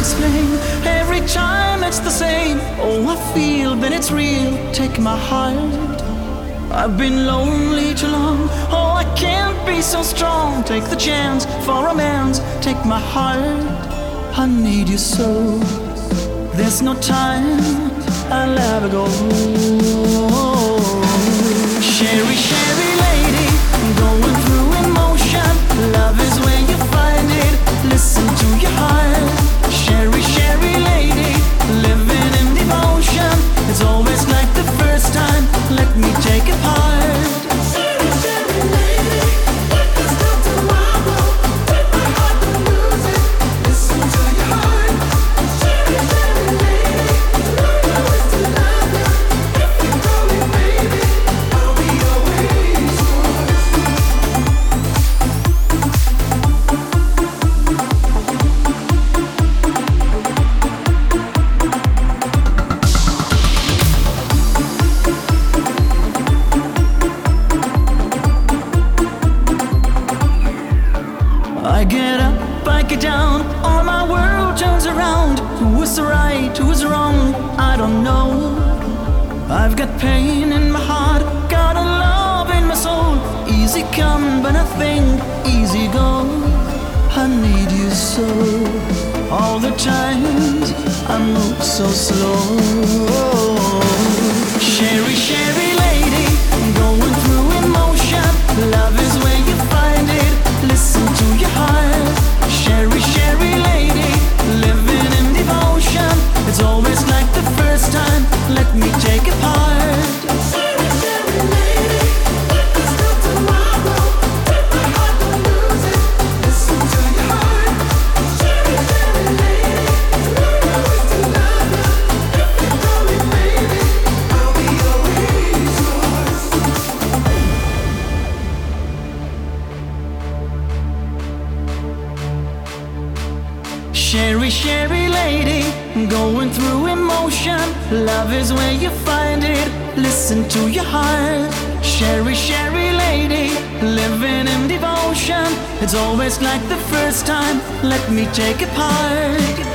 explain. Every time it's the same. Oh, I feel that it's real. Take my heart. I've been lonely too long. Oh, I can't be so strong. Take the chance for romance. Take my heart. I need you so. There's no time. I'll ever go. Sherry, Sherry lady, going through emotion. Love is where you find it. Listen to your heart. Sherry, Sherry lady, living in devotion. It's always like the first time. Let me take it part. Sherry, Sherry lady, take us till tomorrow. Take my heart, don't lose it. Listen to your heart. Sherry, Sherry lady, learn always to love you. If you call me baby, I'll be always yours. I get up, I get down, all my world turns around. Who's right, who's wrong, I don't know. I've got pain in my heart, got a love in my soul. Easy come, but I think easy go. I need you so. All the times I move so slow. Sherry, Sherry lady, going through emotion. Love is where you find it. Listen to your heart. Sherry, Sherry lady, living in devotion. It's always like the first time. Let me take it part. Sherry, Sherry lady, take us till tomorrow. Take my heart, don't lose it. Listen to your heart. Sherry, Sherry lady, learn always to love you. If you call me baby, I'll be always yours. Sherry, Sherry lady, going through emotion. Love is where you find it. Listen to your heart. Sherry, Sherry lady, living in devotion. It's always like the first time. Let me take it part.